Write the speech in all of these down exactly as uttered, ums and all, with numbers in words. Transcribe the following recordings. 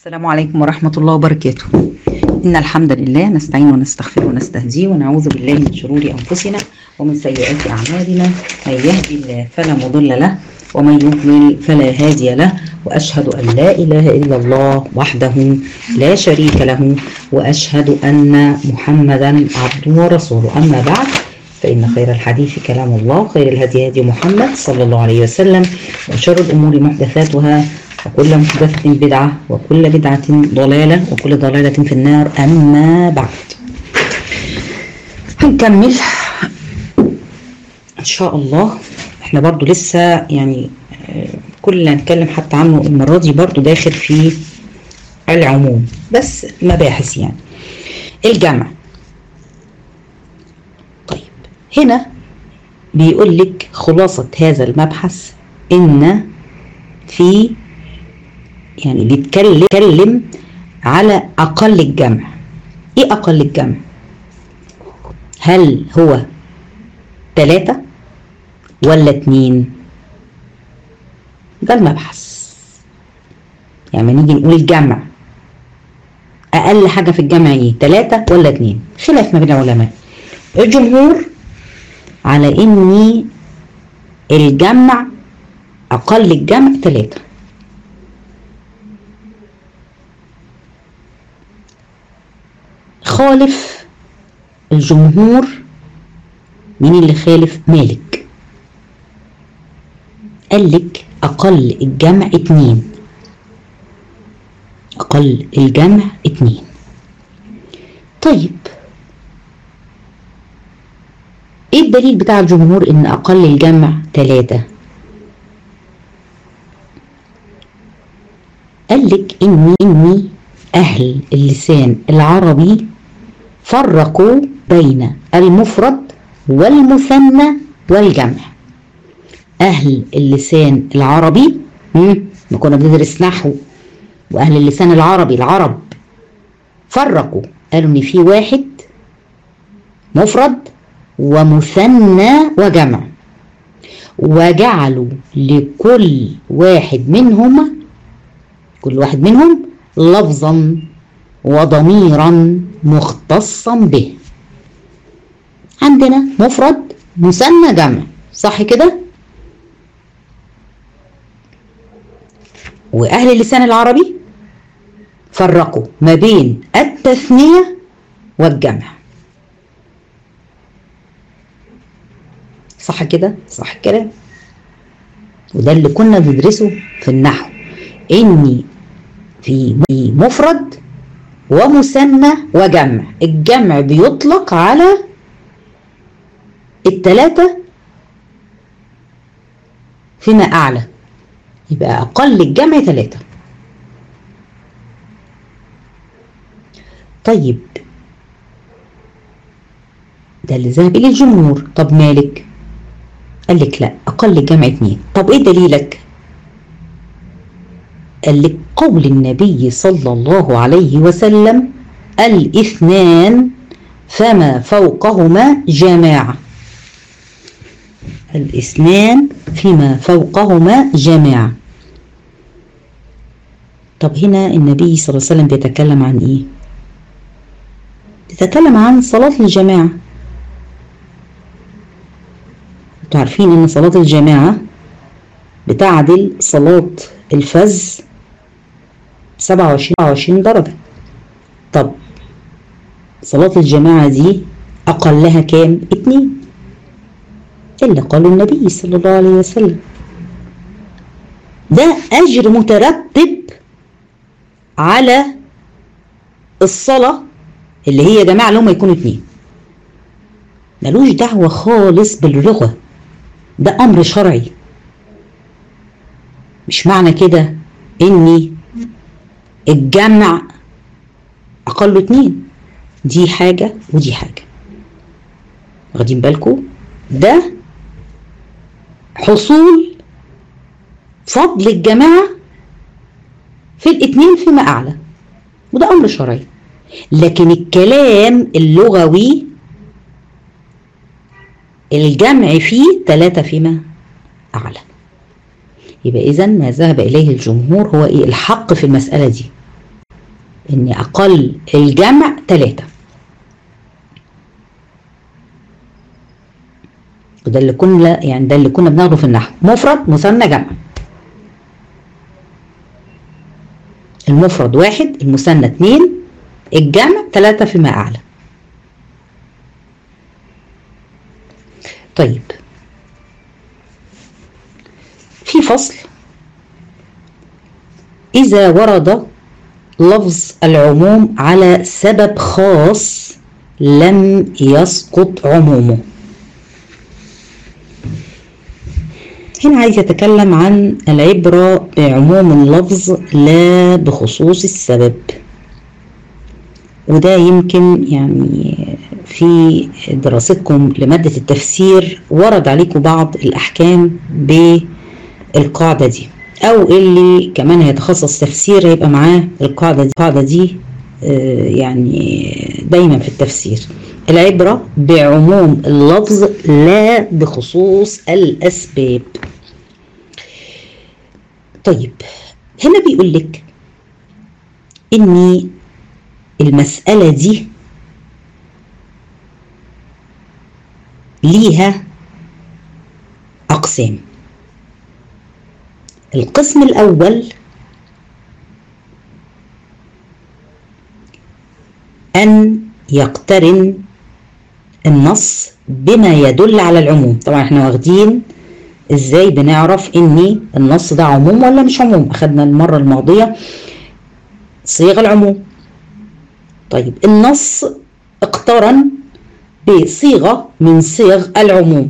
السلام عليكم ورحمة الله وبركاته. إن الحمد لله نستعين ونستغفر ونستهديه ونعوذ بالله من شرور أنفسنا ومن سيئات أعمالنا. من يهدي الله فلا مضل له ومن يضلل فلا هادي له، وأشهد أن لا إله إلا الله وحده لا شريك له، وأشهد أن محمدا عبده ورسوله. أما بعد، فإن خير الحديث كلام الله، خير الهدي هدي محمد صلى الله عليه وسلم، وشر الأمور محدثاتها، وكل محدثة بدعة، وكل بدعة ضلالة، وكل ضلالة في النار. أما بعد، هنكمل إن شاء الله. احنا برضو لسه يعني كل اللي هنتكلم حتى عنه المرة دي برضو داخل في العموم، بس مباحث يعني الجمع. طيب، هنا بيقول لك خلاصة هذا المبحث إن في يعني بيتكلم على أقل الجمع. إيه أقل الجمع؟ هل هو ثلاثة ولا اتنين؟ ده المبحث. يعني نيجي نقول الجمع، أقل حاجة في الجمع إيه؟ ثلاثة ولا اتنين؟ خلاف ما بين العلماء. الجمهور على إن الجمع أقل الجمع ثلاثة. خالف الجمهور مين اللي خالف؟ مالك. قال لك أقل الجمع اتنين. أقل الجمع اتنين. طيب، ايه الدليل بتاع الجمهور ان أقل الجمع تلاتة؟ قال لك إني إني أهل اللسان العربي فرقوا بين المفرد والمثنى والجمع. أهل اللسان العربي، ما كنا بندرس نحو، وأهل اللسان العربي العرب فرقوا، قالوا إن في واحد مفرد ومثنى وجمع، وجعلوا لكل واحد منهما كل واحد منهم لفظا وضميرا مختصا به. عندنا مفرد مثنى جمع، صح كده؟ وأهل اللسان العربي فرقوا ما بين التثنية والجمع، صح كده؟ صح كده. وده اللي كنا بندرسه في النحو، إني في مفرد ومثنى وجمع. الجمع بيطلق على التلاتة فيما أعلى، يبقى أقل الجمع تلاتة. طيب، ده اللي ذهب إليه الجمهور. طب مالك قال لك لا، أقل الجمع اتنين. طب إيه دليلك؟ قال لك قول النبي صلى الله عليه وسلم: الاثنان فما فوقهما جماعة. الاثنان فيما فوقهما جماعة. طب هنا النبي صلى الله عليه وسلم بيتكلم عن ايه؟ بيتكلم عن صلاة الجماعة. انتوا عارفين ان صلاة الجماعة بتعدل صلاة الفذ سبعة وعشرين درجة. طب صلاة الجماعة دي أقلها كام؟ اتنين، اللي قاله النبي صلى الله عليه وسلم. ده أجر مترتب على الصلاة اللي هي جماعة لهم يكونوا اتنين، ملوش دعوة خالص باللغة. ده أمر شرعي. مش معنى كده إني الجمع أقل اتنين، دي حاجة ودي حاجة. واخدين بالكم؟ ده حصول فضل الجماعة في الاتنين فيما أعلى، وده أمر شرعي. لكن الكلام اللغوي الجمع فيه ثلاثة فيما أعلى. يبقى إذن ما ذهب إليه الجمهور هو إيه الحق في المسألة دي. ان اقل الجمع ثلاثة، وده اللي كنا يعني ده اللي كنا بناخده في النحو، مفرد مثنى جمع. المفرد واحد، المثنى اتنين، الجمع ثلاثة فيما اعلى. طيب في فصل: إذا ورد لفظ العموم على سبب خاص لم يسقط عمومه. هنا عايز يتكلم عن العبرة بعموم اللفظ لا بخصوص السبب، وده يمكن يعني في دراستكم لمادة التفسير ورد عليكم بعض الأحكام بالقاعدة دي، أو اللي كمان هيتخصص تفسير هيبقى معاه القاعدة دي. القاعدة دي يعني دايما في التفسير: العبرة بعموم اللفظ لا بخصوص الأسباب. طيب هنا بيقول لك إن المسألة دي ليها أقسام. القسم الأول أن يقترن النص بما يدل على العموم. طبعا احنا واخدين ازاي بنعرف ان النص ده عموم ولا مش عموم، اخدنا المرة الماضية صيغ العموم. طيب النص اقترن بصيغة من صيغ العموم،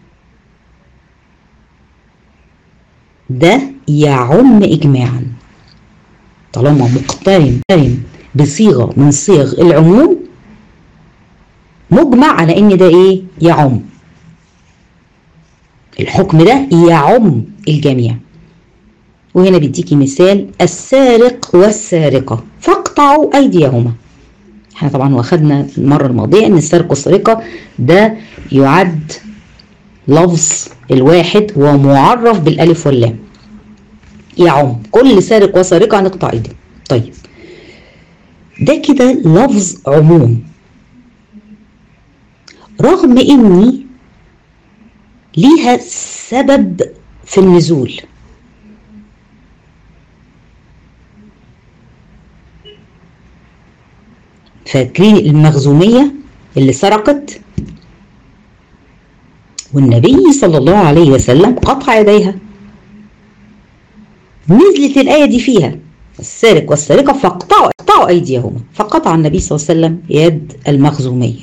ده يعم إجماعا. طالما مقترن بصيغة من صيغ العموم مجمع على ان ده ايه؟ يعم. الحكم ده يعم الجميع. وهنا بيديكي مثال: السارق والسارقة فاقطعوا أيديهما. احنا طبعا واخدنا المرة الماضية ان السرقة والسرقة ده يعد لفظ الواحد ومعرف بالالف واللام، يعم كل سارق وسارقة هنقطع ايديه. طيب ده كده لفظ عموم، رغم اني ليها سبب في النزول. فاكرين المخزومية اللي سرقت والنبي صلى الله عليه وسلم قطع يديها؟ نزلت الآية دي فيها: السارق والسارقة فاقطعوا اقطعوا أيديهما، فقطع النبي صلى الله عليه وسلم يد المخزومية.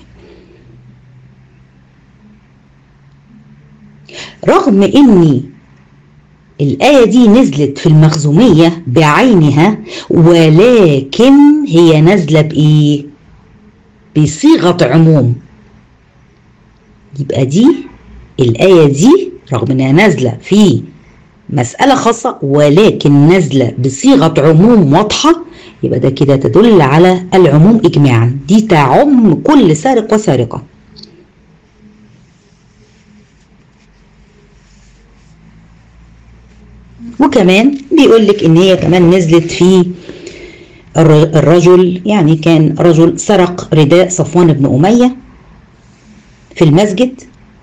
رغم إن الآية دي نزلت في المخزومية بعينها، ولكن هي نازلة بإيه؟ بصيغة عموم. يبقى دي الآية دي رغم إنها نازلة في مسألة خاصة ولكن نازلة بصيغة عموم واضحة، يبقى ده كده تدل على العموم إجماعا، دي تعم كل سارق وسارقة. وكمان بيقولك إن هي كمان نزلت في الرجل، يعني كان رجل سرق رداء صفوان بن أمية في المسجد،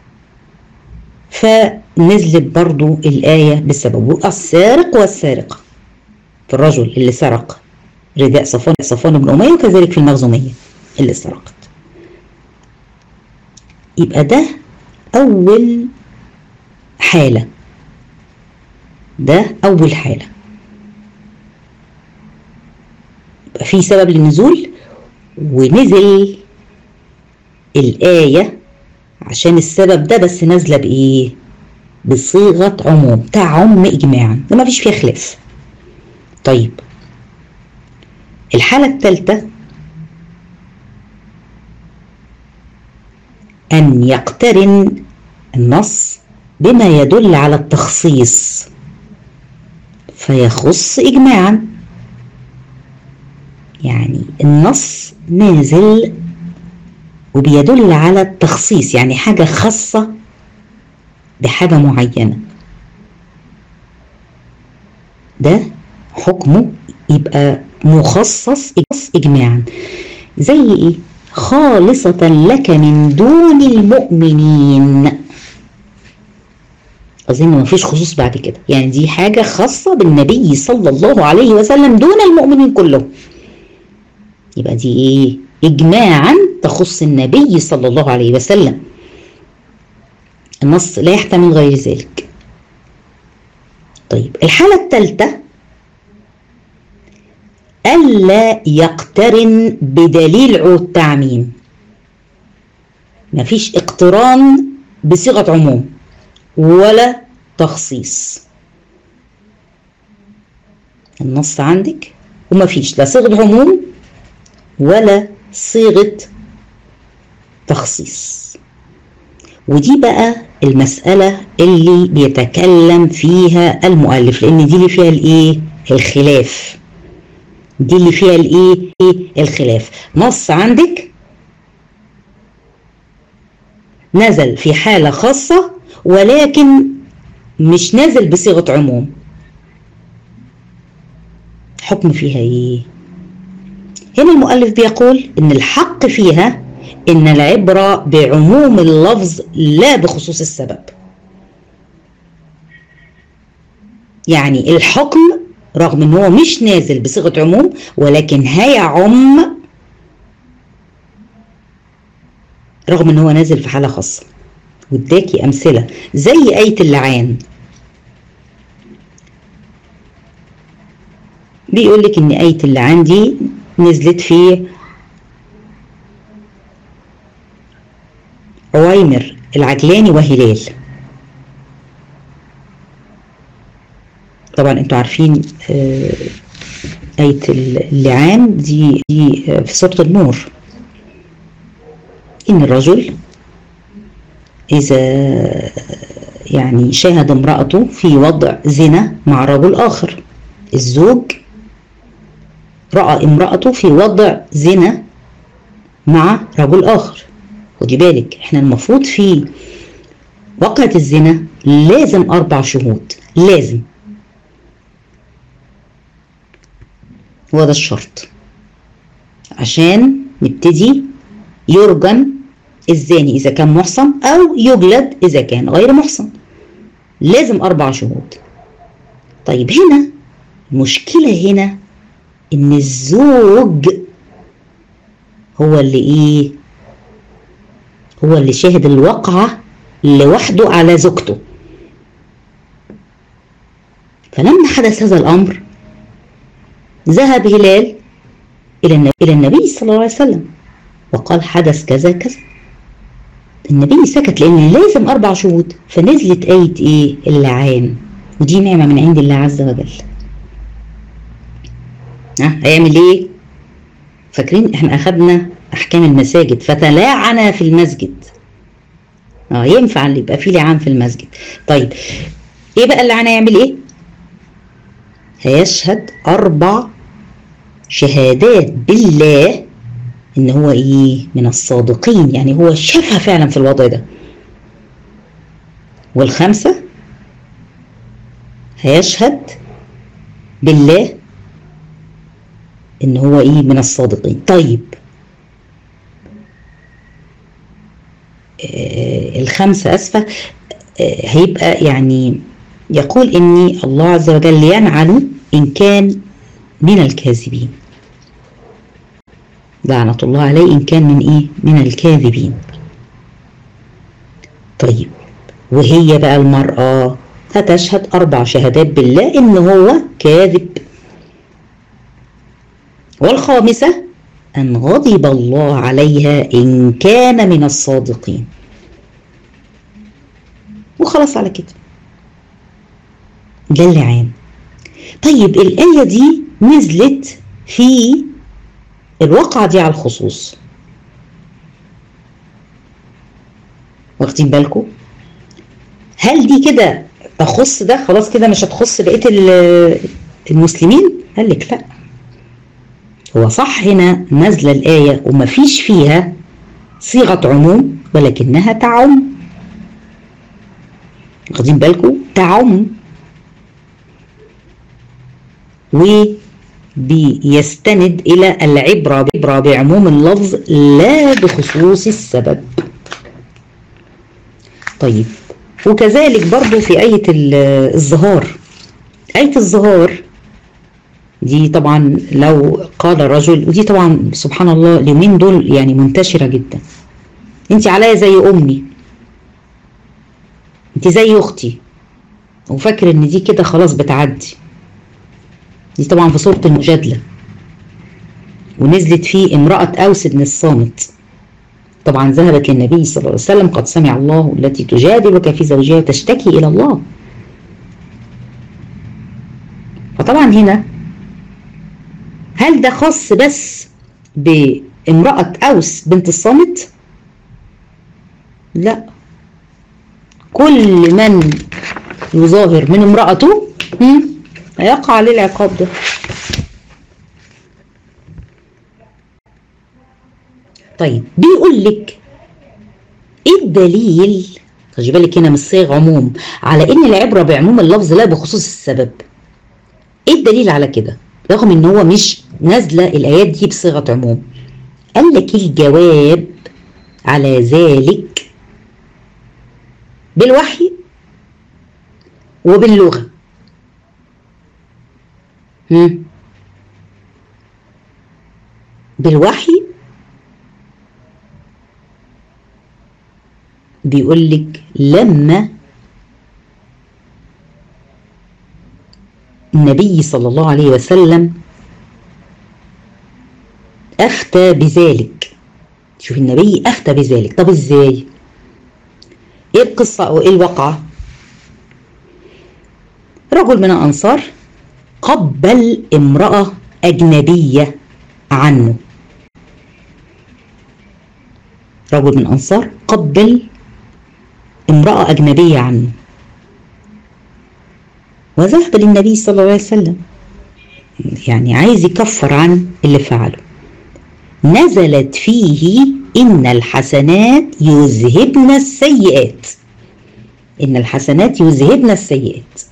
فنزلت برضو الآية بالسبب: السارق والسارقة في الرجل اللي سرق رداء صفوان صفوان بن أمية، وكذلك في المخزومية اللي سرقت. يبقى ده أول حالة، ده أول حالة يبقى في سبب للنزول ونزل الآية عشان السبب ده، بس نازلة بإيه؟ بصيغة عموم تعم إجماعا، ده ما فيش فيها خلاف. طيب الحالة الثالثة أن يقترن النص بما يدل على التخصيص فيخص إجماعا. يعني النص نازل وبيدل على التخصيص، يعني حاجة خاصة بحاجة معينة، ده حكمه يبقى مخصص إجماعا. زي إيه؟ خالصة لك من دون المؤمنين. أظن ما فيش خصوص بعد كده، يعني دي حاجة خاصة بالنبي صلى الله عليه وسلم دون المؤمنين كلهم. يبقى دي إيه؟ إجماعا تخص النبي صلى الله عليه وسلم، النص لا يحتمل غير ذلك. طيب الحالة الثالثة ألا يقترن بدليل عود تعميم. مفيش اقتران بصيغة عموم ولا تخصيص. النص عندك ومفيش لا صيغة عموم ولا صيغة تخصيص. ودي بقى المسألة اللي بيتكلم فيها المؤلف، لأن دي اللي فيها الإيه؟ الخلاف. دي اللي فيها الإيه؟ الخلاف. نص عندك نزل في حالة خاصة ولكن مش نازل بصيغة عموم. حكم فيها إيه؟ هنا المؤلف بيقول إن الحق فيها إن العبرة بعموم اللفظ لا بخصوص السبب. يعني الحكم رغم إن هو مش نازل بصيغة عموم ولكن هيعم رغم إن هو نازل في حالة خاصة. واداكي أمثلة زي آية اللعان. بيقولك إن آية اللعان دي نزلت في عويمر العجلاني وهلال. طبعا انتوا عارفين آية اللعان دي, دي في سورة النور. إن الرجل إذا يعني شاهد امرأته في وضع زنا مع رجل آخر، الزوج رأى امرأته في وضع زنا مع رجل آخر. خدي بالك احنا المفروض في وقعة الزنا لازم أربع شهود، لازم، هو ده الشرط عشان نبتدي يرجم الزاني إذا كان محصن أو يجلد إذا كان غير محصن. لازم أربع شهود. طيب هنا المشكلة هنا إن الزوج هو اللي إيه؟ هو اللي شاهد الواقعة لوحده على زوجته. فلما حدث هذا الأمر ذهب هلال إلى النبي صلى الله عليه وسلم وقال حدث كذا كذا. النبي سكت لأن لازم أربع شهود، فنزلت آية إيه؟ اللعان. ودي نعمة من عند الله عز وجل. ها هيعمل إيه؟ فاكرين إحنا أخدنا أحكام المساجد فتلاعن في المسجد. اه ينفع اللي يبقى فيه لعان في المسجد. طيب إيه بقى اللعان هيعمل إيه؟ هيشهد أربع شهادات بالله إن هو إيه؟ من الصادقين، يعني هو شافها فعلا في الوضع ده. والخمسة هيشهد بالله إن هو إيه؟ من الصادقين. طيب آه الخمسة أسفة آه هيبقى يعني يقول إني الله عز وجل ينعل إن كان من الكاذبين، لعنة الله عليه إن كان من إيه؟ من الكاذبين. طيب وهي بقى المرأة هتشهد أربع شهادات بالله إن هو كاذب. والخامسة أن غضب الله عليها إن كان من الصادقين. وخلاص على كده ده اللعان. طيب الآية دي نزلت في الواقعة دي على الخصوص، واخدين بالكم؟ هل دي كده تخص ده خلاص كده مش هتخص بقية المسلمين؟ قال لك لا، هو صح هنا نازلة الآية ومفيش فيها صيغة عموم ولكنها تعم. واخدين بالكم؟ تعم. بيستند إلى العبرة بعموم اللفظ لا بخصوص السبب. طيب، وكذلك برضو في آية الظهار، آية الظهار دي طبعا لو قال رجل، ودي طبعا سبحان الله اليومين دول يعني منتشرة جدا، انت عليا زي أمي، انت زي أختي، وفاكر ان دي كده خلاص بتعدي. دي طبعا في سورة المجادلة، ونزلت فيه امرأة أوس بن الصامت، طبعا ذهبت للنبي صلى الله عليه وسلم قد سمع الله التي تجادلك في زوجها تشتكي إلى الله. فطبعا هنا هل ده خاص بس بامرأة أوس بنت الصامت؟ لا، كل من يظاهر من امرأته هيقع عليه العقاب ده. طيب، بيقول لك ايه الدليل؟ خلي بالك هنا من صيغ عموم على ان العبره بعموم اللفظ لا بخصوص السبب. ايه الدليل على كده رغم ان هو مش نازله الايات دي بصيغه عموم؟ قال لك الجواب على ذلك بالوحي وباللغه. هم. بالوحي بيقول لك لما النبي صلى الله عليه وسلم أفتى بذلك. شوف، النبي أفتى بذلك. طب إزاي؟ إيه القصة أو إيه الواقعة؟ رجل من الأنصار قبل امرأة أجنبية عنه. رجل من الأنصار قبل امرأة أجنبية عنه، وذهب للنبي صلى الله عليه وسلم يعني عايز يكفر عن اللي فعله. نزلت فيه إن الحسنات يذهبن السيئات. إن الحسنات يذهبن السيئات.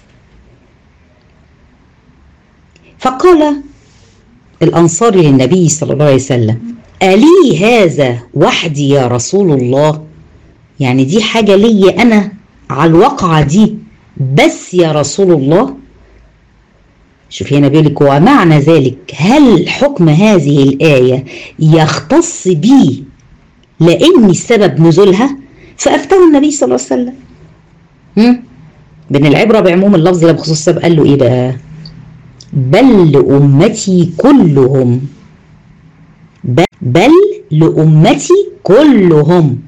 فقال الأنصاري للنبي صلى الله عليه وسلم ألي هذا وحدي يا رسول الله؟ يعني دي حاجة لي أنا على الواقعة دي بس يا رسول الله؟ شوف هنا بيقول لك ومعنى ذلك هل حكم هذه الآية يختص بي لأني سبب نزولها؟ فأفتاه النبي صلى الله عليه وسلم بين العبرة بعموم اللفظ لا بخصوص السبب. قال له إيه بقى؟ بل لأمتي كلهم، بل لأمتي كلهم.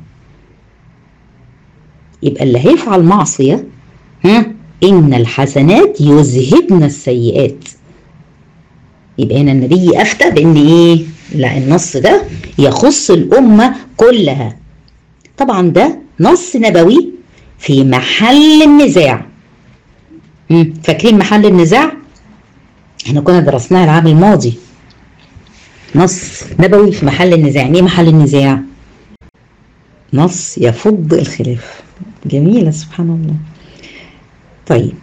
يبقى اللي هيفعل معصية ها إن الحسنات يذهبن السيئات. يبقى هنا النبي أفتى بإن إيه؟ لا، النص ده يخص الأمة كلها. طبعا ده نص نبوي في محل النزاع. فاكرين محل النزاع؟ احنا كنا درسناه العام الماضي. نص نبوي في محل النزاع. يعني ايه محل النزاع؟ نص يفض الخلاف. جميلة سبحان الله. طيب،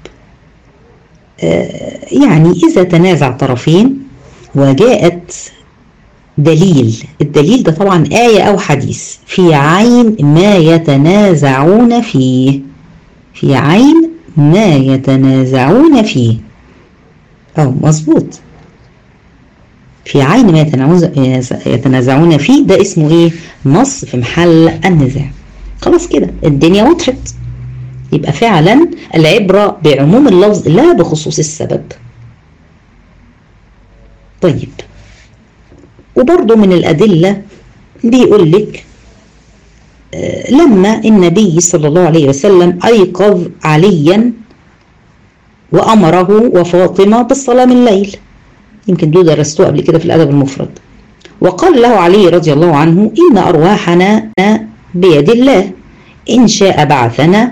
آه يعني إذا تنازع طرفين وجاءت دليل، الدليل ده طبعا آية أو حديث في عين ما يتنازعون فيه، في عين ما يتنازعون فيه. أو مظبوط، في عين ما يتنازعون فيه، ده اسمه ايه؟ نص في محل النزاع. خلاص كده الدنيا وضحت. يبقى فعلا العبرة بعموم اللفظ لا بخصوص السبب. طيب، وبرضو من الأدلة بيقول لك آه لما النبي صلى الله عليه وسلم أيقظ عليا وأمره وفاطمة بالصلاة من الليل، يمكن دول درستوه قبل كده في الأدب المفرد. وقال له علي رضي الله عنه إن أرواحنا بيد الله، إن شاء بعثنا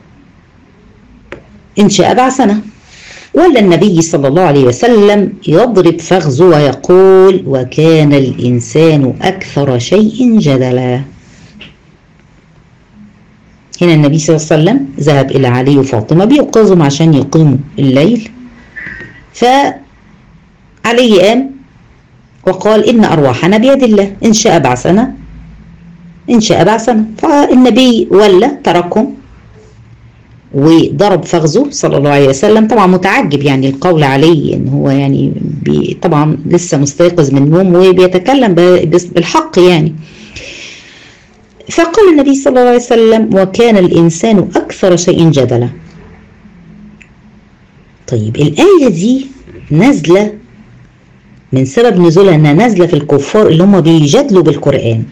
إن شاء بعثنا. ولا النبي صلى الله عليه وسلم يضرب فخذه ويقول وكان الإنسان أكثر شيء جدلا. هنا النبي صلى الله عليه وسلم ذهب إلى علي وفاطمة بيوقظهم عشان يقيموا الليل، ف علي قام وقال إن أرواحنا بيد الله، إن شاء بعثنا إن شاء بعثنا. فالنبي ولى تركهم وضرب فخذه صلى الله عليه وسلم. طبعا متعجب يعني القول عليه ان هو يعني بي طبعا لسه مستيقظ من النوم وبيتكلم بالحق يعني. فقال النبي صلى الله عليه وسلم: وكان الإنسان أكثر شيء جدلا. طيب الآية دي نازلة من سبب نزولها انها نازلة في الكفار اللي هم بيجادلوا بالقرآن،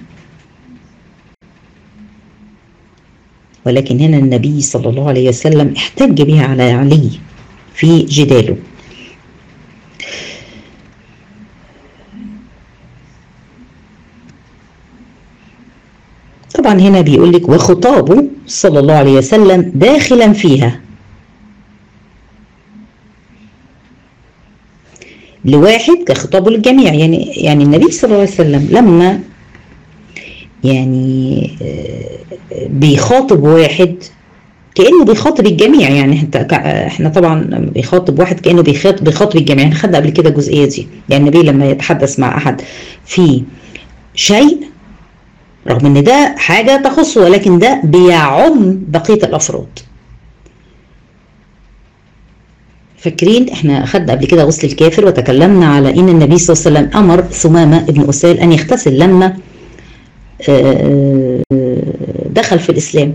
ولكن هنا النبي صلى الله عليه وسلم احتج بها على علي في جداله. طبعا هنا بيقول لك: وخطابه صلى الله عليه وسلم داخلا فيها لواحد كخطابه للجميع. يعني يعني النبي صلى الله عليه وسلم لما يعني بيخاطب واحد كأنه بيخاطب الجميع. يعني احنا طبعا بيخاطب واحد كأنه بيخاطب بيخاطب الجميع. احنا خدنا قبل كده الجزئية دي. يعني النبي لما يتحدث مع أحد في شيء رغم ان ده حاجة تخصه، ولكن ده بيعم بقية الأفراد. فاكرين احنا خدنا قبل كده غسل الكافر وتكلمنا على ان النبي صلى الله عليه وسلم امر ثمامة ابن أسال ان يغتسل لما دخل في الإسلام.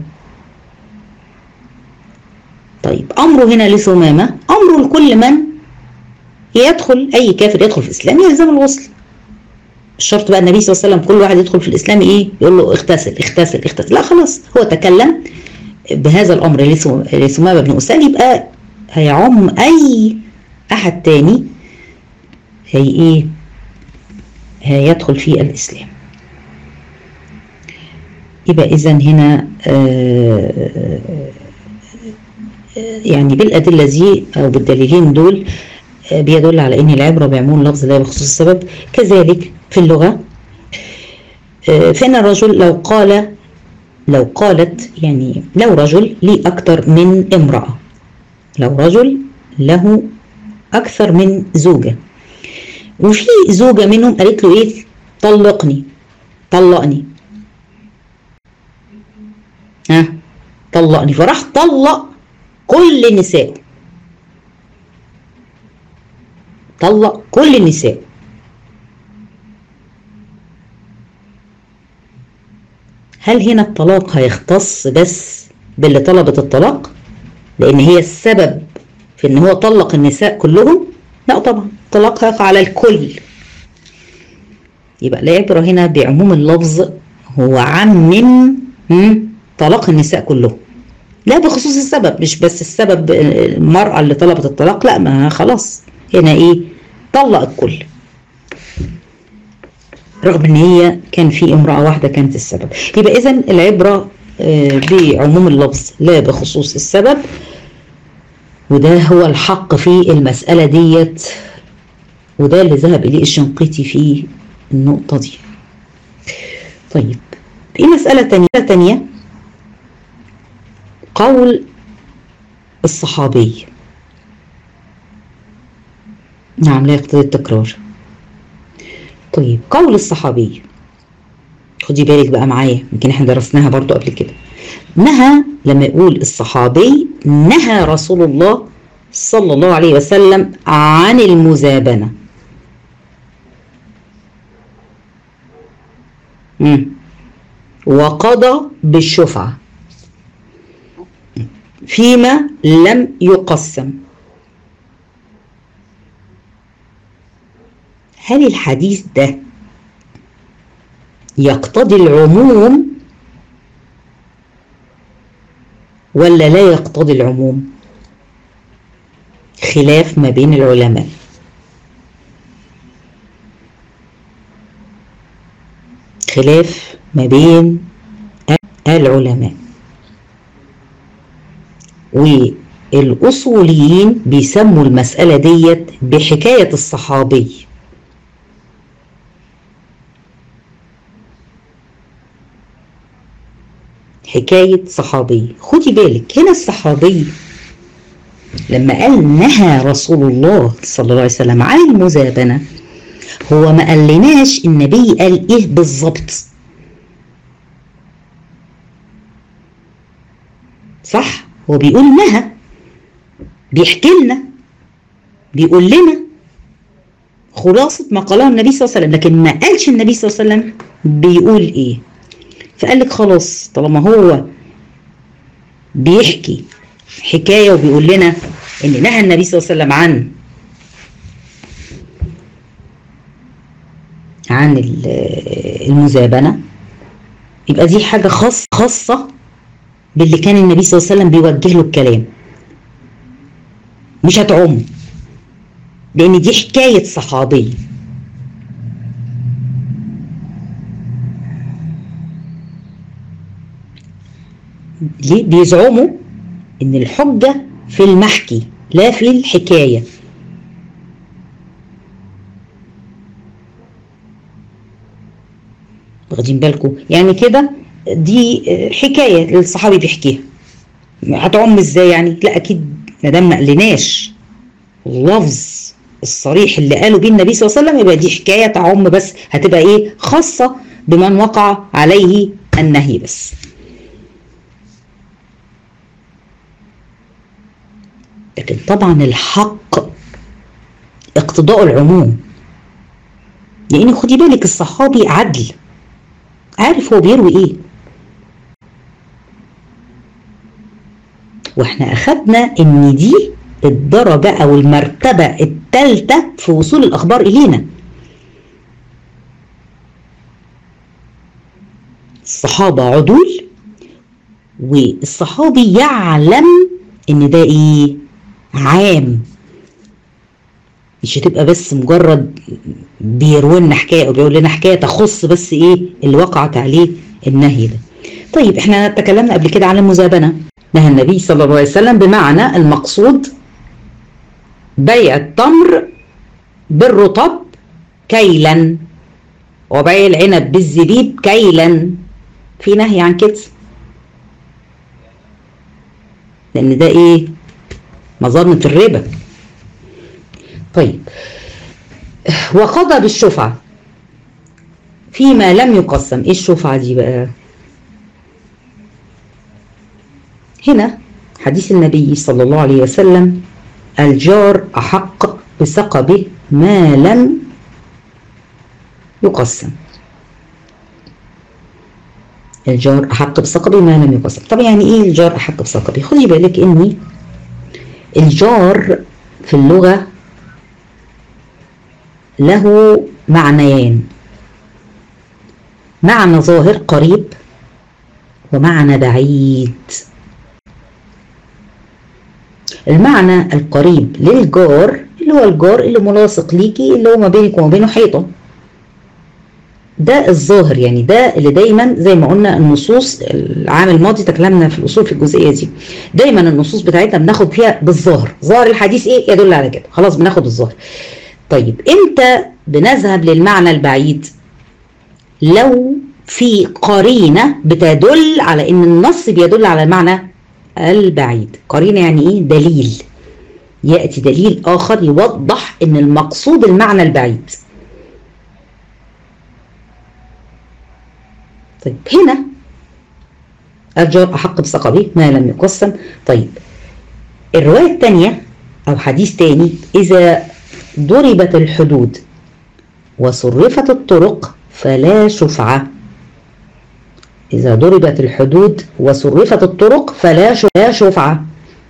طيب امره هنا لثمامة، امره لكل من يدخل، اي كافر يدخل في الإسلام يلزم الغسل. مش شرط بقى النبي صلى الله عليه وسلم كل واحد يدخل في الإسلام ايه يقول له اغتسل اغتسل اغتسل، لا خلاص هو تكلم بهذا الامر لثمامة ابن أسال، يبقى هيعم اي احد تاني هي ايه هيدخل في الإسلام. يبقى إذا هنا آآ آآ يعني بالأدلة دي أو بالدليلين دول بيدل على أن العبرة بعموم اللفظ لا بخصوص السبب. كذلك في اللغة، فإن الرجل لو قال لو قالت يعني لو رجل لي أكثر من امرأة، لو رجل له أكثر من زوجة وفي زوجة منهم قالت له إيه طلقني طلقني ها طلقني، فراح طلق كل نسائه، طلق كل النساء. هل هنا الطلاق هيختص بس باللي طلبت الطلاق لان هي السبب في ان هو طلق النساء كلهم؟ لا طبعا، الطلاق هيقع على الكل. يبقى العبرة هنا بعموم اللفظ، هو عمم طلاق النساء كلهم لا بخصوص السبب. مش بس السبب المرأة اللي طلبت الطلاق، لا ما خلاص هنا ايه طلق الكل، رغم ان هي كان في امرأة واحدة كانت السبب. يبقى اذا العبرة بعموم اللفظ لا بخصوص السبب، وده هو الحق في المسألة ديت، وده اللي ذهب اليه الشنقيطي في النقطة دي. طيب في مسألة تانية, تانية قول الصحابي، نعم لا يقتضي التكرار. طيب قول الصحابي، خدي بالك بقى معايا، يمكن احنا درسناها برضو قبل كده. نهى، لما يقول الصحابي نهى رسول الله صلى الله عليه وسلم عن المزابنة. مم. وقضى بالشفعة فيما لم يقسم. هل الحديث ده يقتضي العموم ولا لا يقتضي العموم؟ خلاف ما بين العلماء. خلاف ما بين العلماء، والأصوليين بيسموا المسألة ديت بحكاية الصحابي. حكاية صحابي. خدي بالك هنا الصحابي لما قال نهى رسول الله صلى الله عليه وسلم عن المزابنة، هو ما قالناش النبي قال ايه بالظبط، صح؟ هو بيقول نهى، بيحكي لنا، بيقول لنا خلاصة ما قاله النبي صلى الله عليه وسلم، لكن ما قالش النبي صلى الله عليه وسلم بيقول ايه. فقال لك خلاص طالما هو بيحكي حكاية وبيقول لنا ان نهى النبي صلى الله عليه وسلم عن عن المزابنة، يبقى دي حاجة خاصة خاصة باللي كان النبي صلى الله عليه وسلم بيوجه له الكلام، مش هتعم، لان دي حكاية صحابي. ليه بيزعموا ان الحجة في المحكي لا في الحكاية؟ واخدين بالكم؟ يعني كده دي حكاية للصحابي بيحكيها، هتعم ازاي يعني؟ لا اكيد ما دام ما قالناش اللفظ الصريح اللي قاله بيه النبي صلى الله عليه وسلم، يبقى دي حكاية تعم، بس هتبقى ايه؟ خاصة بمن وقع عليه النهي بس. لكن طبعا الحق اقتضاء العموم، لان خدي بالك الصحابي عدل، عارف هو بيروي ايه. واحنا اخدنا ان دي الدرجة او المرتبة الثالثة في وصول الاخبار الينا. الصحابة عدول، والصحابي يعلم ان ده ايه؟ عام، مش هتبقى بس مجرد بيروي لنا حكايه او بيقول لنا حكايه تخص بس ايه اللي وقعت عليه النهي ده. طيب احنا تكلمنا قبل كده عن المزابنه. نهى النبي صلى الله عليه وسلم بمعنى المقصود بيع التمر بالرطب كيلا، وبيع العنب بالزبيب كيلا، في نهي عن كده، لان ده ايه؟ مظنة الربا. طيب وقضى بالشفعة فيما لم يقسم. ايه الشفعة دي بقى؟ هنا حديث النبي صلى الله عليه وسلم الجار أحق بسقبه ما لم يقسم. الجار أحق بسقبه ما لم يقسم. طب يعني ايه الجار أحق بسقبه؟ خدي بالك ان الجار في اللغة له معنيان، معنى ظاهر قريب ومعنى بعيد. المعنى القريب للجار اللي هو الجار اللي ملاصق ليكي، اللي هو ما بينك وما بينه حيطة، ده الظاهر، يعني ده اللي دايما زي ما قلنا النصوص العام الماضي تكلمنا في الأصول في الجزئية دي، دايما النصوص بتاعتنا بناخد فيها بالظاهر، ظاهر الحديث ايه يدل على كده، خلاص بناخد الظاهر. طيب امتى بنذهب للمعنى البعيد؟ لو في قرينة بتدل على ان النص بيدل على المعنى البعيد. قرينة يعني ايه؟ دليل، يأتي دليل آخر يوضح ان المقصود المعنى البعيد. طيب هنا الجار أحق بسقبه ما لم يقسم. طيب الرواية الثانية أو حديث تاني، إذا ضربت الحدود وصرفت الطرق فلا شفعة. إذا ضربت الحدود وصرفت الطرق فلا شفعة.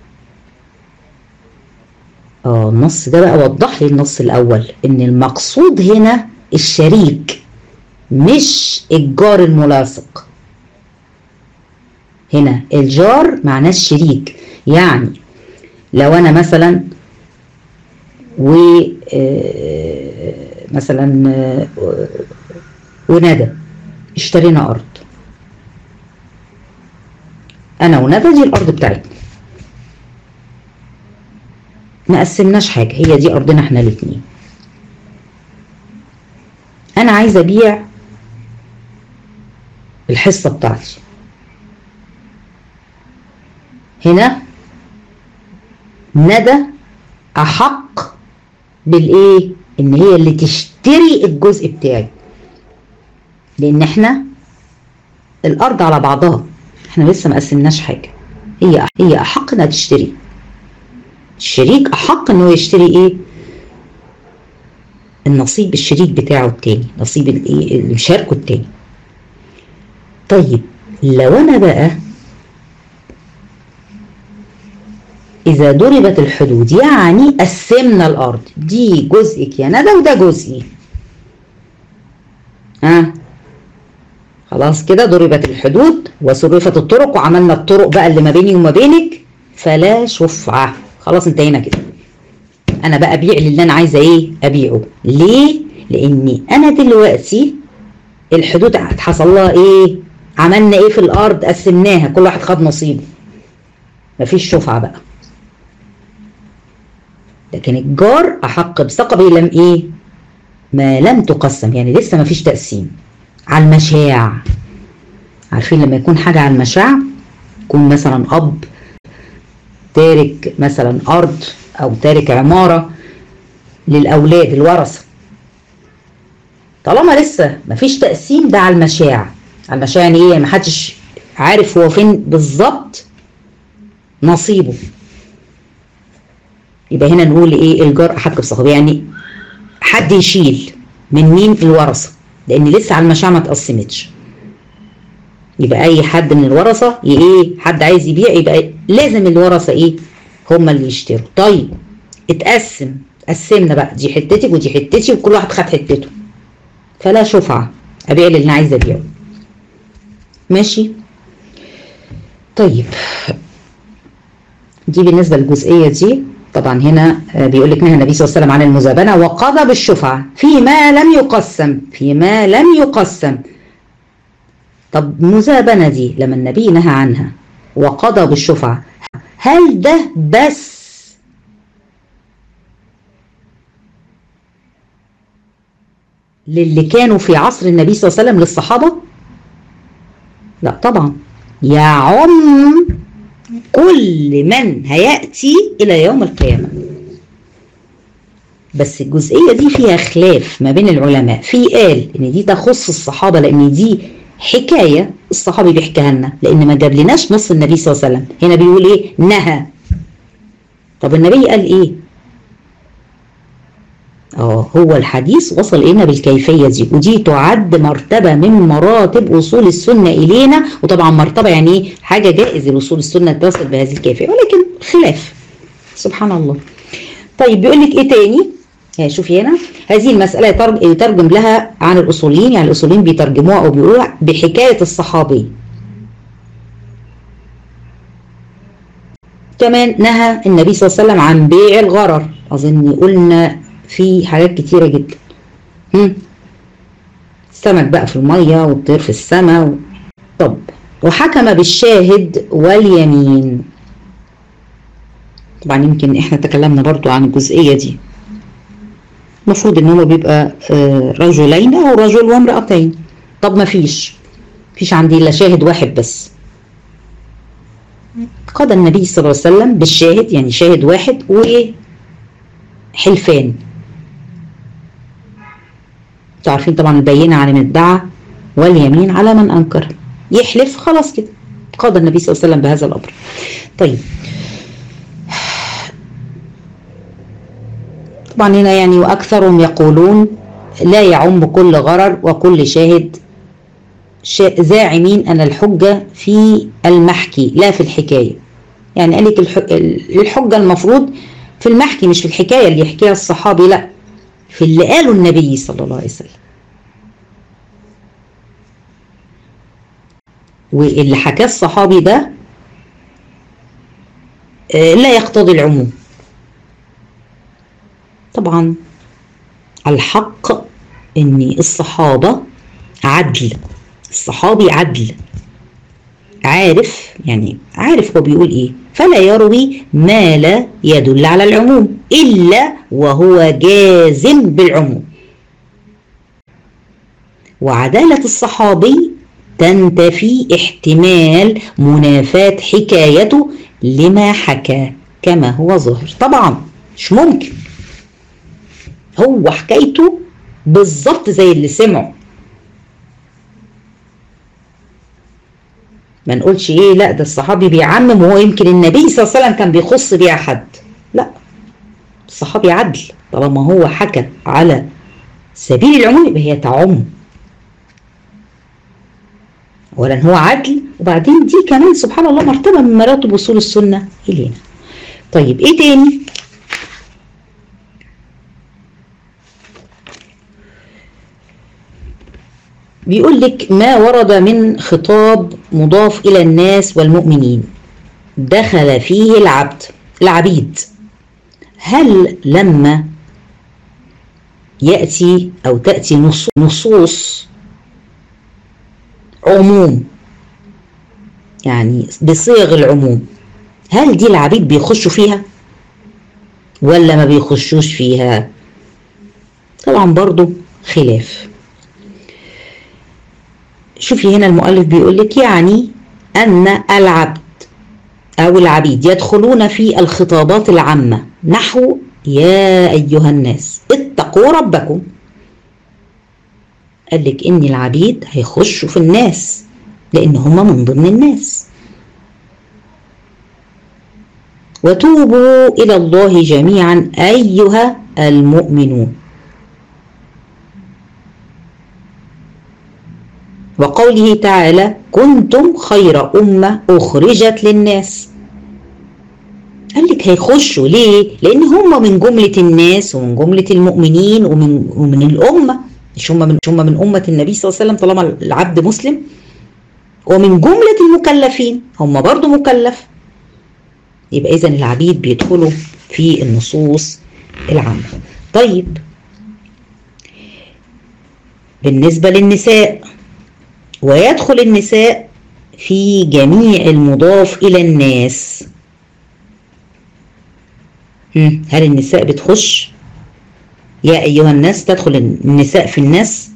اه النص ده بقى وضح لي النص الأول إن المقصود هنا الشريك مش الجار الملاصق. هنا الجار معناه الشريك، يعني لو أنا مثلا و مثلا وندى اشترينا أرض، أنا وندى دي الأرض بتاعتنا، ما قسمناش حاجة، هي دي أرضنا احنا الاتنين. أنا عايزة أبيع الحصة بتاعتي. هنا ندى احق بالايه؟ ان هي اللي تشتري الجزء بتاعي، لان احنا الارض على بعضها، احنا لسه ما قسمناش حاجه، هي هي احق انها تشتري، الشريك احق انه يشتري ايه؟ النصيب الشريك بتاعه التاني، نصيب الايه اللي مشاركه التاني. طيب لو انا بقى اذا ضربت الحدود، يعني قسمنا الارض، دي جزءك يا ندى وده جزئي، ها آه. خلاص كده ضربت الحدود وصرفت الطرق وعملنا الطرق بقى اللي ما بيني وما بينك، فلا شفعة. خلاص انتهينا كده. انا بقى ابيع اللي انا عايزه ايه ابيعه. ليه؟ لاني انا دلوقتي الحدود حصل لها ايه؟ عملنا ايه في الارض؟ قسمناها، كل واحد خد نصيبه، مفيش شفعة بقى. لكن الجار احق بثقبه لم ايه؟ ما لم تقسم، يعني لسه مفيش تقسيم. على المشاع، عارفين لما يكون حاجة على المشاع، يكون مثلا اب تارك مثلا ارض او تارك عمارة للاولاد الورثة، طالما لسه مفيش تقسيم ده على المشاع. على المشاع يعني ايه؟ محدش عارف هو فين بالظبط نصيبه، يبقى هنا نقول ايه؟ الجار احق بصاحبه، يعني حد يشيل من مين؟ الورثة، لان لسه على المشاع ما اتقسمتش. يبقى اي حد من الورثة ايه؟ حد عايز يبيع، يبقى لازم الورثة ايه؟ هما اللي يشتروا. طيب اتقسم، قسمنا بقى، دي حتتك ودي حتتي وكل واحد خد حتته، فلا شفعة، ابيع اللي انا عايزه ابيعه. ماشي. طيب دي بالنسبة للجزئية دي. طبعا هنا بيقول لك نهى النبي صلى الله عليه وسلم عن المزابنة وقضى بالشفعة فيما لم يقسم، فيما لم يقسم. طب المزابنة دي لما النبي نهى عنها وقضى بالشفعة، هل ده بس للي كانوا في عصر النبي صلى الله عليه وسلم للصحابة؟ لا طبعا، يعم كل من هيأتي إلى يوم القيامة. بس الجزئية دي فيها خلاف ما بين العلماء، في قال إن دي تخص الصحابة لأن دي حكاية الصحابي بيحكيها لنا، لأن ما جابلناش نص النبي صلى الله عليه وسلم. هنا بيقول إيه؟ نهى. طب النبي قال إيه؟ اه هو الحديث وصل إلينا بالكيفية دي، ودي تعد مرتبة من مراتب وصول السنة إلينا. وطبعا مرتبة يعني إيه؟ حاجة جائز لوصول السنة تصل بهذه الكيفية، ولكن خلاف سبحان الله. طيب بيقول لك إيه تاني؟ شوفي هنا، هذه المسألة يترجم لها عن الأصوليين، يعني الأصوليين بيترجموها أو بيقولوها بحكاية الصحابي. كمان نهى النبي صلى الله عليه وسلم عن بيع الغرر، أظن قلنا في حاجات كتيرة جدا. هم؟ السمك بقى في المية والطير في السماء و... طب وحكم بالشاهد واليمين. طبعا يمكن احنا تكلمنا برضو عن الجزئية دي. المفروض ان هو بيبقى رجلين او رجل وامرأتين. طب ما فيش فيش عندي الا شاهد واحد بس. قضى النبي صلى الله عليه وسلم بالشاهد، يعني شاهد واحد وايه؟ حلفان. انتوا عارفين طبعا البينة على من ادعى واليمين على من انكر، يحلف خلاص كده. قضى النبي صلى الله عليه وسلم بهذا الامر. طيب طبعا هنا يعني واكثرهم يقولون لا يعم كل غرر وكل شاهد، زاعمين ان الحجة في المحكي لا في الحكاية. يعني قال لك الحجة المفروض في المحكي مش في الحكاية اللي يحكيها الصحابي، لا في اللي قاله النبي صلى الله عليه وسلم. واللي حكاه الصحابي ده لا يقتضي العموم. طبعا الحق ان الصحابة عدل، الصحابي عدل، عارف يعني عارف هو بيقول ايه، فلا يروي ما لا يدل على العموم الا وهو جازم بالعموم. وعدالة الصحابي تنتفي احتمال منافاة حكايته لما حكى. كما هو ظاهر. طبعا مش ممكن، هو حكايته بالظبط زي اللي سمعه. ما نقولش ايه لا ده الصحابي بيعمم وهو يمكن النبي صلى الله عليه وسلم كان بيخص بيها حد. لا، الصحابي عدل، طالما هو حكى على سبيل العموم يبقى هي تعم. اولا هو عدل، وبعدين دي كمان سبحان الله مرتبه من مراتب وصول السنه الينا. طيب ايه تاني؟ بيقول لك ما ورد من خطاب مضاف الى الناس والمؤمنين دخل فيه العبد العبيد. هل لما يأتي أو تأتي نصوص عموم يعني بصيغ العموم، هل دي العبيد بيخشوا فيها ولا ما بيخشوش فيها؟ طبعا برضو خلاف. شوفي هنا المؤلف بيقول لك يعني أن العبد أو العبيد يدخلون في الخطابات العامة نحو يا أيها الناس اتقوا ربكم. قال لك إن العبيد هيخشوا في الناس لأن هم من ضمن الناس. وتوبوا إلى الله جميعا أيها المؤمنون. وقوله تعالى كنتم خير أمة أخرجت للناس. قال لك هيخشوا ليه؟ لأن هم من جملة الناس ومن جملة المؤمنين ومن ومن الأمة، مش هم من مش هم من أمة النبي صلى الله عليه وسلم طالما العبد مسلم، ومن جملة المكلفين هم برضو مكلف. يبقى إذن العبيد بيدخلوا في النصوص العامة. طيب بالنسبة للنساء، ويدخل النساء في جميع المضاف إلى الناس. هل النساء بتخش يا أيها الناس؟ تدخل النساء في الناس؟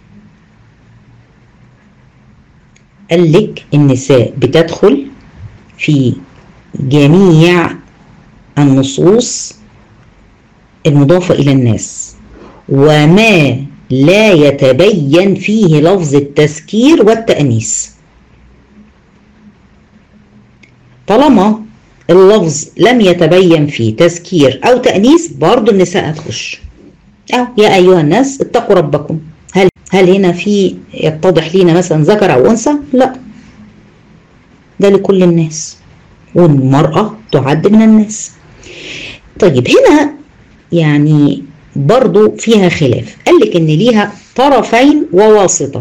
قال لك النساء بتدخل في جميع النصوص المضافة إلى الناس وما لا يتبين فيه لفظ التذكير والتأنيث. طالما اللفظ لم يتبين فيه تذكير أو تأنيث برضو النساء هتخش. أو يا أيها الناس اتقوا ربكم، هل هل هنا في يتضح لينا مثلا ذكر أو أنثى؟ لا، ده لكل الناس، والمرأة تعد من الناس. طيب هنا يعني برضو فيها خلاف. قال لك ان ليها طرفين وواسطة،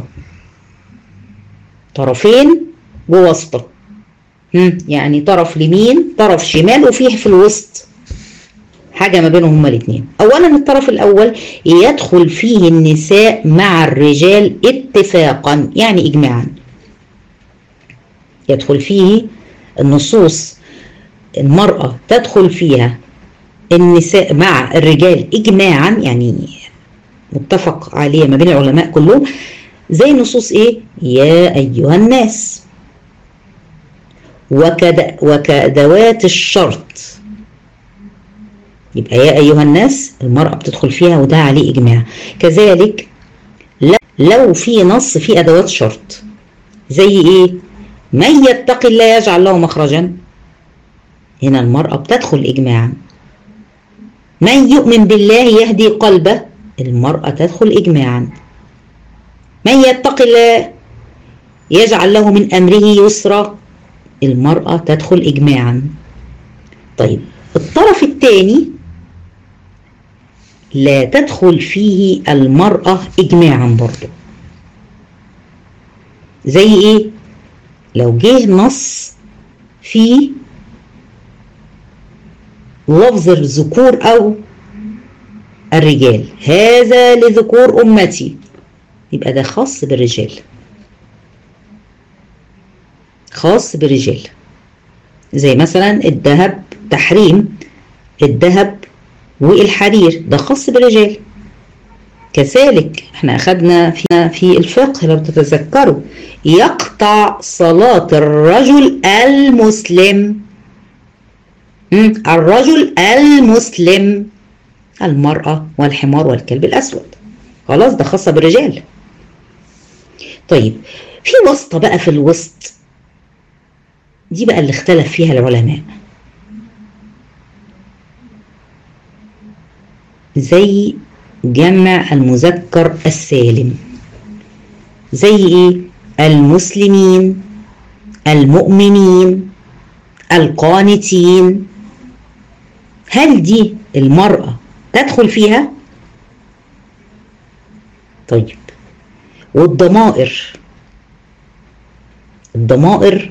طرفين وواسطة، يعني طرف يمين طرف شمال وفيه في الوسط حاجة ما بينهم هما الاثنين. اولا الطرف الاول يدخل فيه النساء مع الرجال اتفاقا يعني اجماعا. يدخل فيه النصوص المرأة تدخل فيها النساء مع الرجال إجماعا يعني متفق عليه ما بين العلماء كلهم. زي نصوص إيه؟ يا أيها الناس، وكد وكأدوات الشرط. يبقى يا أيها الناس المرأة بتدخل فيها وده عليه إجماع. كذلك لو في نص في أدوات شرط زي إيه؟ من يتق الله يجعل له مخرجا، هنا المرأة بتدخل إجماعا. من يؤمن بالله يهدي قلبه، المرأة تدخل إجماعا. من يتق الله يجعل له من أمره يسرا، المرأة تدخل إجماعا. طيب الطرف الثاني لا تدخل فيه المرأة إجماعا برضو. زي إيه؟ لو جه نص فيه لفظ الذكور أو الرجال، هذا لذكور أمتي، يبقى ده خاص بالرجال، خاص بالرجال. زي مثلا الذهب، تحريم الذهب والحرير ده خاص بالرجال. كذلك احنا اخدنا في في الفقه لو تتذكروا يقطع صلاة الرجل المسلم، مم. الرجل المسلم، المرأة والحمار والكلب الأسود. خلاص ده خاصة بالرجال. طيب في واسطة بقى في الوسط، دي بقى اللي اختلف فيها العلماء، زي جمع المذكر السالم، زي ايه؟ المسلمين، المؤمنين، القانتين. هل دي المرأة تدخل فيها؟ طيب والضمائر، الضمائر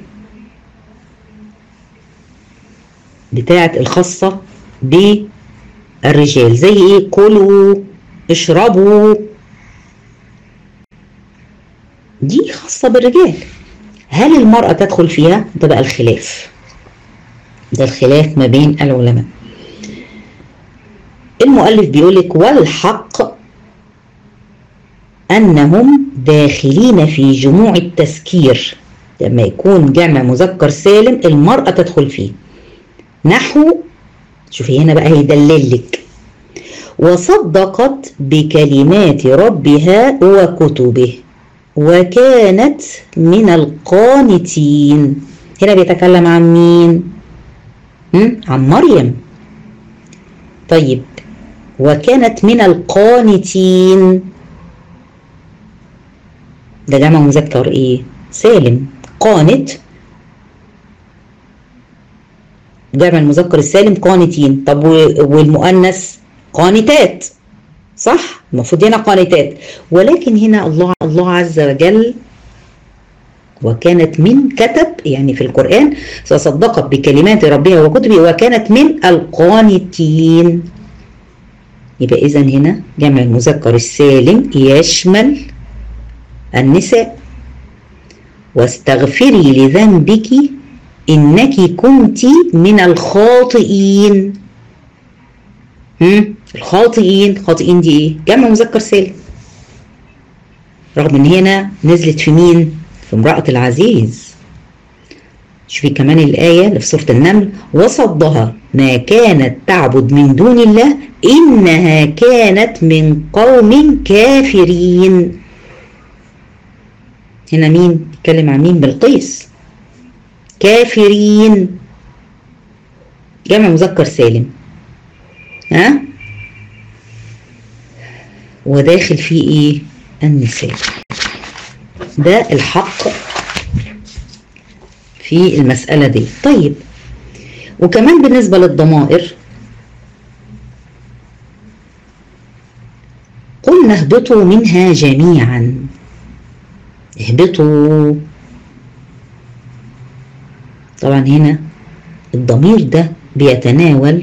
بتاعت الخاصة بالرجال، زي ايه؟ كلوا، اشربوا، دي خاصة بالرجال. هل المرأة تدخل فيها؟ ده بقى الخلاف، ده الخلاف ما بين العلماء. المؤلف بيقولك والحق أنهم داخلين في جموع التذكير، لما يكون جمع مذكر سالم المرأة تدخل فيه. نحو، شوفي هنا بقى هيدللك، وصدقت بكلمات ربها وكتبه وكانت من القانتين. هنا بيتكلم عن مين؟ عن مريم. طيب وكانت من القانتين، ده جمع مذكر ايه؟ سالم. قانت جمع المذكر السالم قانتين. طب والمؤنث؟ قانتات، صح؟ المفروض هنا قانتات، ولكن هنا الله الله عز وجل وكانت من كتب، يعني في القرآن فصدقت بكلمات ربها وكتبه وكانت من القانتين. يبقى إذا هنا جمع المذكر السالم يشمل النساء. واستغفري لذنبك إنك كنت من الخاطئين. هم؟ الخاطئين، خاطئين دي إيه؟ جمع مذكر سالم، رغم إن هنا نزلت في مين؟ في امرأة العزيز. شوفي كمان الآية اللي في سورة النمل، وصدها ما كانت تعبد من دون الله إنها كانت من قوم كافرين. هنا مين؟ بيتكلم عن مين؟ بلقيس. كافرين جمع مذكر سالم، ها؟ وداخل فيه ايه؟ النساء. ده الحق في المسألة دي. طيب وكمان بالنسبة للضمائر، قلنا اهبطوا منها جميعا. اهبطوا، طبعا هنا الضمير ده بيتناول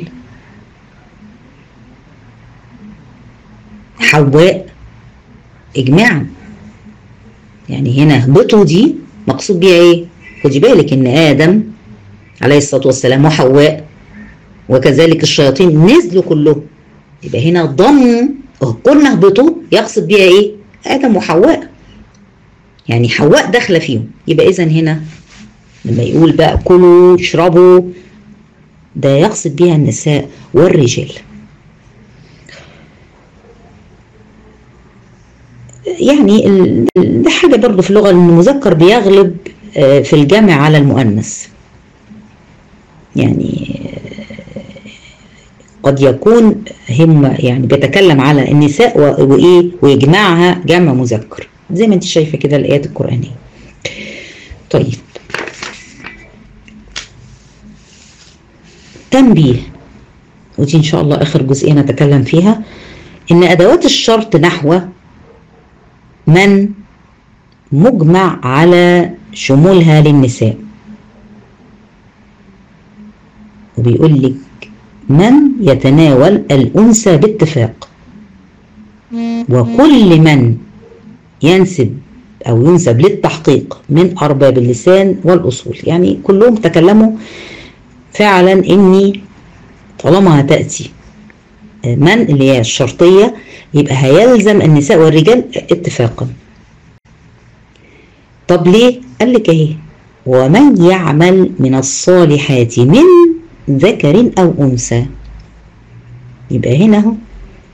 حواء اجماعا. يعني هنا اهبطوا دي مقصود بيها ايه؟ خدي بالك ان ادم عليه الصلاه والسلام وحواء وكذلك الشياطين نزلوا كلهم، يبقى هنا ضم قلنا اهبطوا يقصد بيها ايه؟ ادم وحواء، يعني حواء داخله فيهم. يبقى اذا هنا لما يقول بقى كلوا اشربوا ده يقصد بيها النساء والرجال. يعني ده حاجة برضو في اللغة ان المذكر بيغلب في الجمع على المؤنث، يعني قد يكون هم يعني بيتكلم على النساء وايه ويجمعها جمع مذكر زي ما انت شايفة كده الآيات القرآنية. طيب تنبيه، ودي ان شاء الله اخر جزئية نتكلم فيها، ان ادوات الشرط نحو من مجمع على شمولها للنساء، وبيقول لك من يتناول الأنثى باتفاق، وكل من ينسب أو ينسب للتحقيق من أرباب اللسان والأصول، يعني كلهم تكلموا فعلا إني طالما هتأتي من اللي هي الشرطية يبقى هيلزم النساء والرجال اتفاقا. طب ليه؟ قال لك اهي ومن يعمل من الصالحات من ذكر أو أنثى. يبقى هنا اهو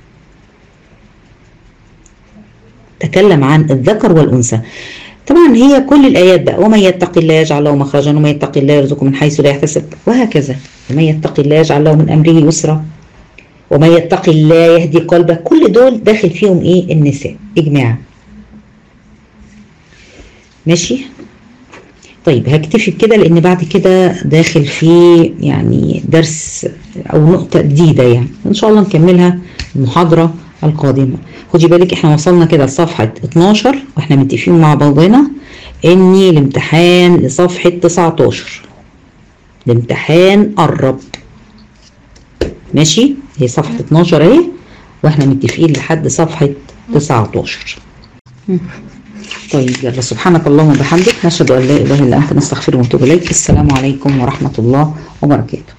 تكلم عن الذكر والأنثى. طبعا هي كل الآيات بقى، ومن يتق الله يجعل له مخرجا ومن يتق الله يرزقه من حيث لا يحتسب، وهكذا. ومن يتق الله يجعل له من أمره يسرا، ومن يتق الله يهدي قلبه. كل دول داخل فيهم ايه؟ النساء إجماعا. ماشي. طيب هكتفي بكده لأن بعد كده داخل في يعني درس أو نقطة جديدة، يعني إن شاء الله نكملها المحاضرة القادمة. خدي بالك احنا وصلنا كده لصفحة اتناشر، واحنا متفقين مع بعضنا ان الامتحان لصفحة تسعتاشر. الامتحان قرب. ماشي، هي صفحة اتناشر اهي، واحنا متفقين لحد صفحة تسعتاشر. طيب يلا، سبحانك اللهم وبحمدك، نشهد ان لا اله الا انت، نستغفرك ونتوب اليك. السلام عليكم ورحمة الله وبركاته.